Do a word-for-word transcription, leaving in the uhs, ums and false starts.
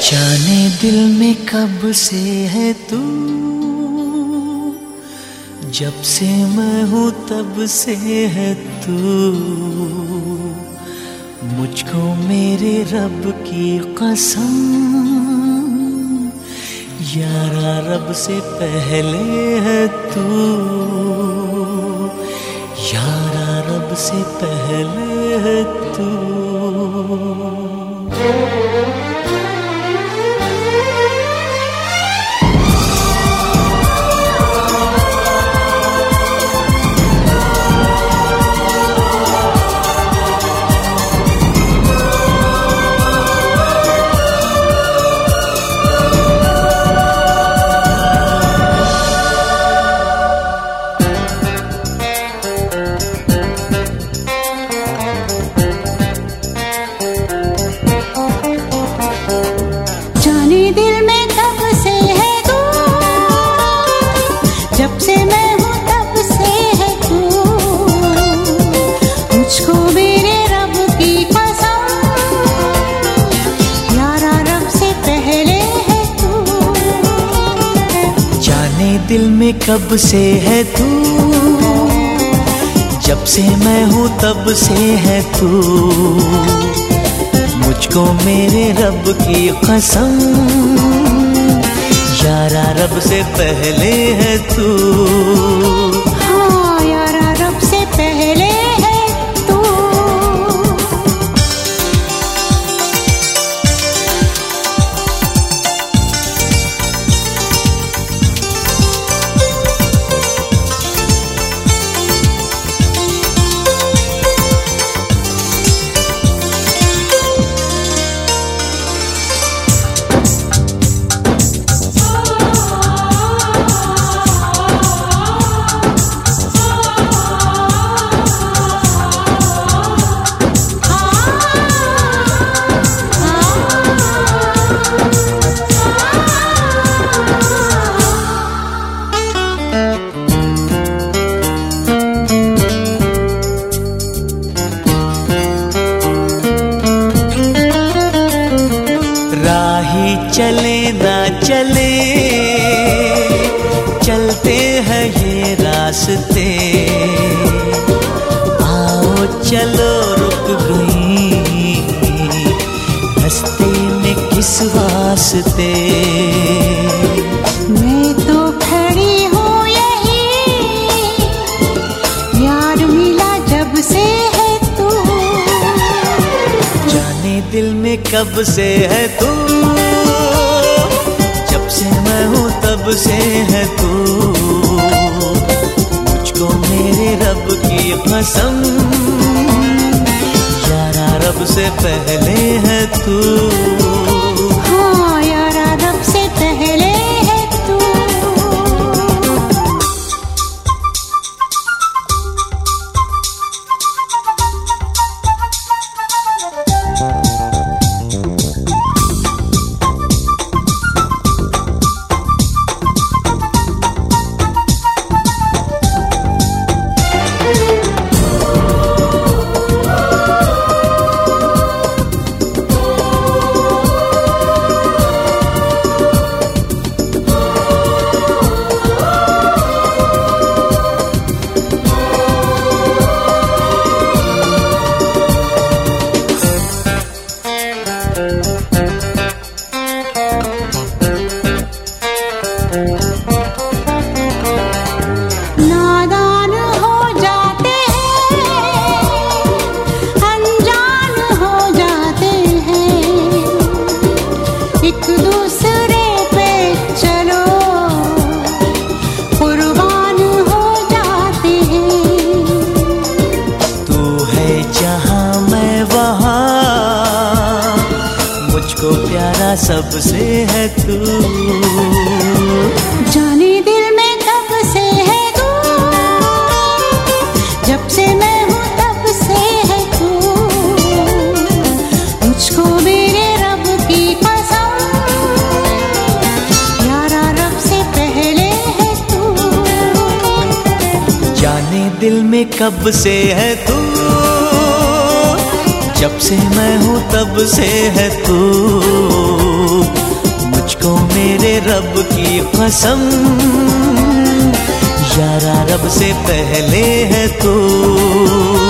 जाने दिल में कब से है तू, जब से मैं हूँ तब से है तू। मुझको मेरे रब की कसम, यारा रब से पहले है तू, यारा रब से पहले है तू। जब से मैं हूँ तब से है तू, मुझको मेरे रब की कसम, यारा रब से पहले है तू। जाने दिल में कब से है तू, जब से मैं हूँ तब से है तू। मुझको मेरे रब की कसम, यारा रब से पहले है तू। हाँ यारा रब से पहले है तू। राही चले ना चले, चलते हैं ये रास्ते। आओ चलो रुक गई रास्ते में किस वास्ते। मैं तो खड़ी हूँ यही, यार मिला जब से है तू। जाने दिल में कब से है तू, जब से मैं हूँ तब से है तू। मुझको मेरे रब की कसम, यारा रब से पहले है तू। हाँ यारा रब से पहले है तू। नादान हो जाते हैं, अनजान हो जाते हैं, एक दूसरे पे चलो कुर्बान हो जाते हैं। तू है जहाँ मैं वहाँ, मुझको प्यारा सबसे है तू। जाने दिल में कब से है तू, जब से मैं हूँ तब से है तू। मुझको मेरे रब की कसम, यारा रब से पहले है तू। जाने दिल में कब से है तू, जब से मैं हूँ तब से है तू। रब की कसम, यारा रब से पहले है तू।